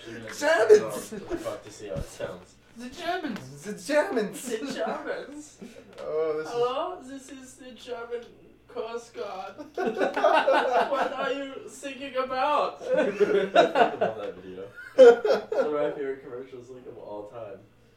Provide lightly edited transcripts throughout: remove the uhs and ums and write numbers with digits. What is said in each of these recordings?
actually gonna Germans! fuck to see how it sounds. The Germans. The Germans. The Germans. Oh, this Hello, this is the German Coast Guard. What are you thinking about? I fucking love that video. It's one of my favorite commercials like of all time.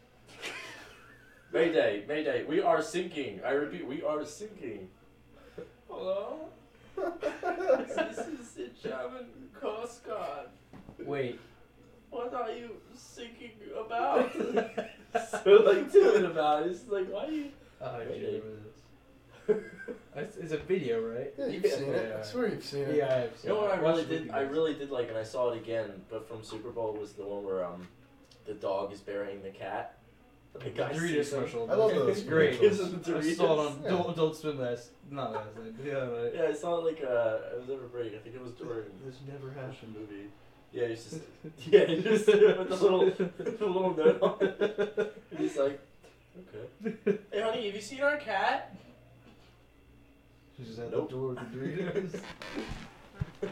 Mayday, Mayday, we are sinking. I repeat, we are sinking. Hello? This is the German Coast Guard. Wait. What are you thinking about? So like timid about it. It's like, why are you... Oh, I Mayday. remember this. It's a video, right? Yeah, you've Yeah. seen it. I swear you've seen it. Yeah, I have seen You know what I it. really Watched did? the I videos. really did like, and I saw it again, but from Super Bowl was the one where the dog is burying the cat. The guy Doritos sees him. commercial. I love those It's great. Gives him the I saw it Doritos. on Adult Swim not last night. Yeah, right. Yeah, I saw it like it was over break. I think it was during This never the happened. movie. Yeah, he's just with the little note on it. And he's like, okay. Hey honey, have you seen our cat? She just had Nope. the door with the Doritos. It is.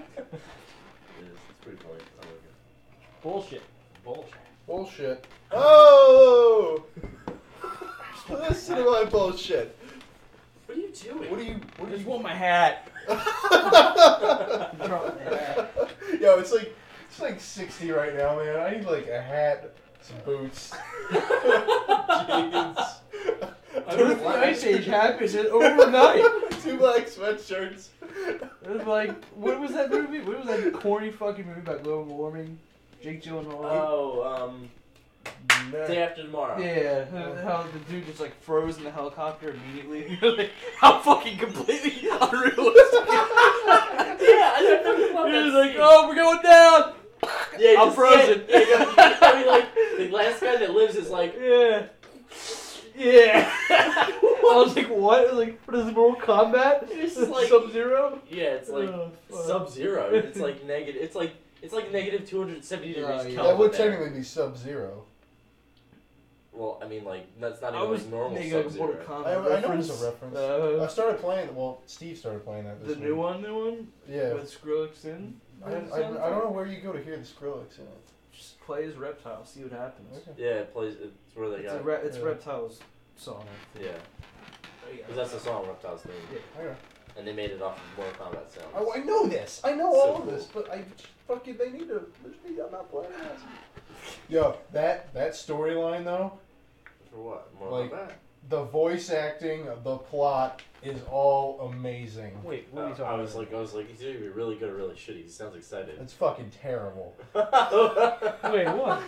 It's pretty funny. I like it. Bullshit. Bullshit. Bullshit. Oh! Listen to my bullshit. What are you doing? What do you? I just want my hat. Yo, it's like 60 right now, man. I need like a hat, some boots, jeans, Dude, the Ice Age happened overnight. 2 black sweatshirts. It was like, what was that movie? What was that corny fucking movie about global warming? Jake Gyllenhaal. Oh, Day After Tomorrow. Yeah, how the dude just like froze in the helicopter immediately. You're like, how fucking completely unrealistic. Yeah, I never thought He that was like, scene. oh, we're going down. Yeah, I'm just- frozen. Yeah, I mean, like the last guy that lives is like, Yeah. Yeah. I was like, what? I was like, what is it, Mortal Kombat? It's just like- Sub-Zero? yeah, it's like Oh, fuck. Sub-Zero. It's like negative. It's like negative 270 degrees yeah. Kelvin. That would there. technically be Sub-Zero. Well, I mean, like that's not I even was like normal making a Sub-Zero. Mortal Kombat I know reference. it's a reference. I Uh, started playing. Well, Steve started playing that. the This new week. one? Yeah. With Skrillex in? I don't know where you go to hear the Skrillex in it. Just play as Reptile, see what happens. Okay. Yeah, it plays. It's where they It's, got. it's Yeah. Reptile's song. I think. Yeah, because that's the song Reptile's name, Yeah. Okay. and they made it off of Mortal Kombat sounds. I know this. I know So all of cool. this, but they need to. I'm not playing this. Yo, that storyline though, For what? Mortal Like- Kombat. the voice acting, the plot is all amazing. Wait, what are you talking I about? was like, he's either really good or really shitty. He sounds excited. It's fucking terrible. Wait, what?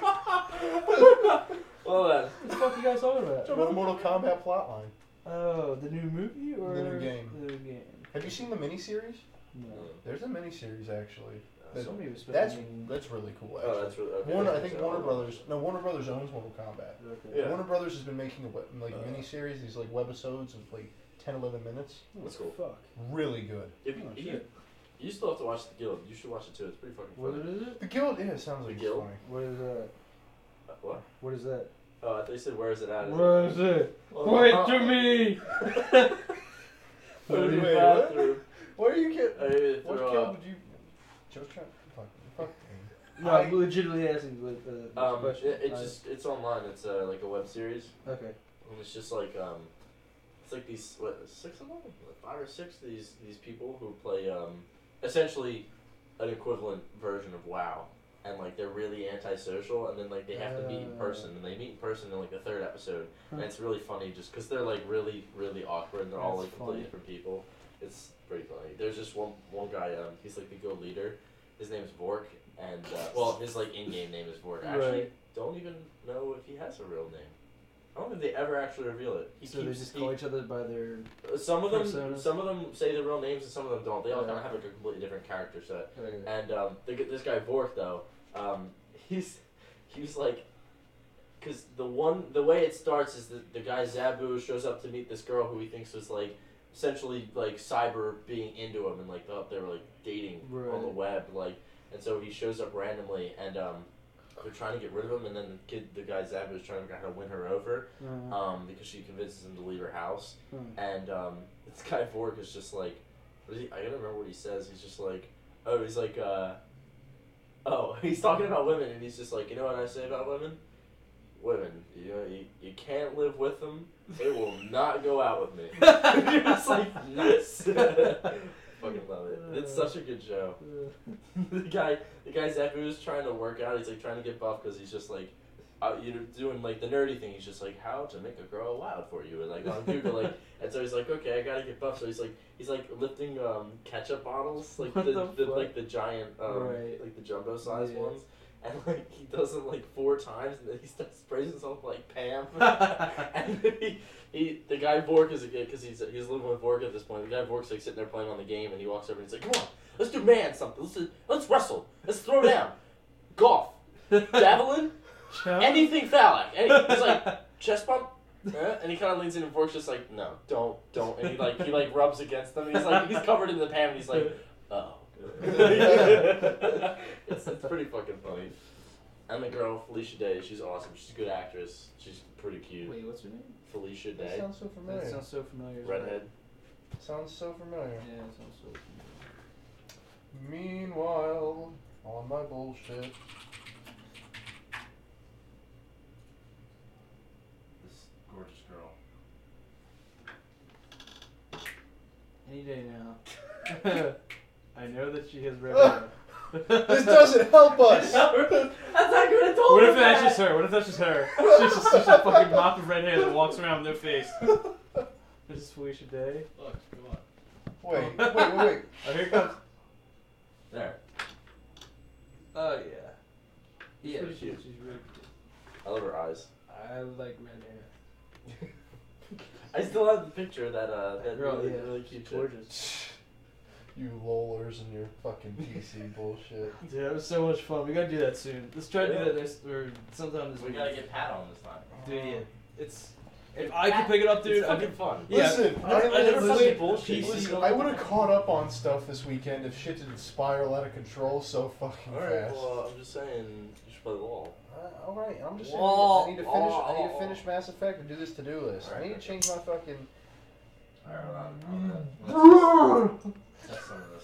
Well then. What the fuck are you guys talking about? Mortal Kombat plotline. Oh, the new movie or The new game. The new game. Have you seen the miniseries? No. There's a miniseries actually. That- Somebody was That's spending. really cool. Actually. Oh, that's really okay. Warner, I think Warner Brothers owns Mortal Kombat. Okay. Yeah. Warner Brothers has been making a Uh. miniseries, these like webisodes of like 10, 11 minutes. That's cool. Fuck. Really good. If you, Oh, you, shit. you still have to watch The Guild. You should watch it too. It's pretty fucking What funny. is it? The Guild, yeah, it sounds like The it's Guild? funny. What is that? What? What is that? Oh, I thought you said where is it at? What is it? Oh, Point uh, to me! Put it in the Wait, what? bathroom. Why are you kidding? I need to What throw Guild up. did you? Just trying. Fuck me. No, I'm legitimately asking with this question. It's online. It's like a web series, Okay. and it's just like it's like these 6 of them, 5 or 6 of these people who play essentially an equivalent version of WoW, and like they're really antisocial, and then like they have to meet in person, and they meet in person in like the 3rd episode, and it's really funny just because they're like really awkward, and they're all That's like completely funny. different people. It's pretty funny. There's just one guy. He's like the guild leader. His name's Vork, and his like in-game name is Vork. I actually Right. don't even know if he has a real name. I don't think they ever actually reveal it. So they just call each other by their. Some of them, personas? some of them say their real names, and some of them don't. They all Yeah. kind of have like a completely different character set. Okay. And this guy Vork though, he was like, because the way it starts is the guy Zabu shows up to meet this girl who he thinks was like essentially like cyber being into him, and like they were like dating on the Right. web, like, and so he shows up randomly, and they're trying to get rid of him, and then the guy Zabu is trying to figure out how to win her over, because she convinces him to leave her house. And this guy Vork is just like, I gotta remember what he says. He's just like, he's like, Oh, he's talking about women, and he's just like, you know what I say about women? Women, you can't live with them. They will not go out with me. It's like, nice. Fucking love it. It's such a good show. the guy Zach who's trying to work out. He's like trying to get buff because he's just like, doing like the nerdy thing. He's just like, how to make a girl wild for you, and like on Google, like, and so he's like, okay, I gotta get buff. So he's like lifting ketchup bottles, like the giant Right. like the jumbo size Yeah. ones. And like he does it like 4 times, and then he sprays himself like Pam. And the guy Vork is a kid because he's living with Vork at this point. The guy Vork's like sitting there playing on the game, and he walks over and he's like, "Come on, let's do something. Let's wrestle. Let's throw down, golf, javelin, anything phallic." And he's like, "Chest bump." And he kind of leans in, and Vork's just like, "No, don't." And he rubs against him. He's covered in the Pam, and he's like, "Oh." It's pretty fucking funny. And the girl, Felicia Day, she's awesome. She's a good actress. She's pretty cute. Wait, what's her name? Felicia That Day. sounds so familiar. That sounds so familiar. Redhead. Sounds so familiar. Yeah, it sounds so familiar. Meanwhile, on my bullshit. This gorgeous girl. Any day now. I know that she has red hair. This doesn't help us. That's not gonna tell What me if that's that. just her? What if that's just her? She's just a fucking mop of red hair that walks around with no face. This is Felicia Day. Look, come on. Wait. Oh, here it comes. There. Oh, yeah. She's Yeah, pretty she's cute. really cute. I love her eyes. I like red hair. I still have the picture of that Girl, really, yeah, really she's cute chick. gorgeous. You lolers and your fucking PC bullshit. Dude, that was so much fun. We gotta do that soon. Let's try to do that next or sometime this We week. gotta get Pat on this time. Dude, yeah. It's if I could pick it up, dude, It's I fucking could. fun. Yeah. Listen, I never listen, played bullshit. listen, I would have caught up on stuff this weekend if shit didn't spiral out of control so fucking Alright, fast. well, I'm just saying, you should play the wall. Alright, I'm just Whoa. saying. I need to finish Mass Effect and do this to-do list. I need to change my fucking. Alright, I'll test some of this.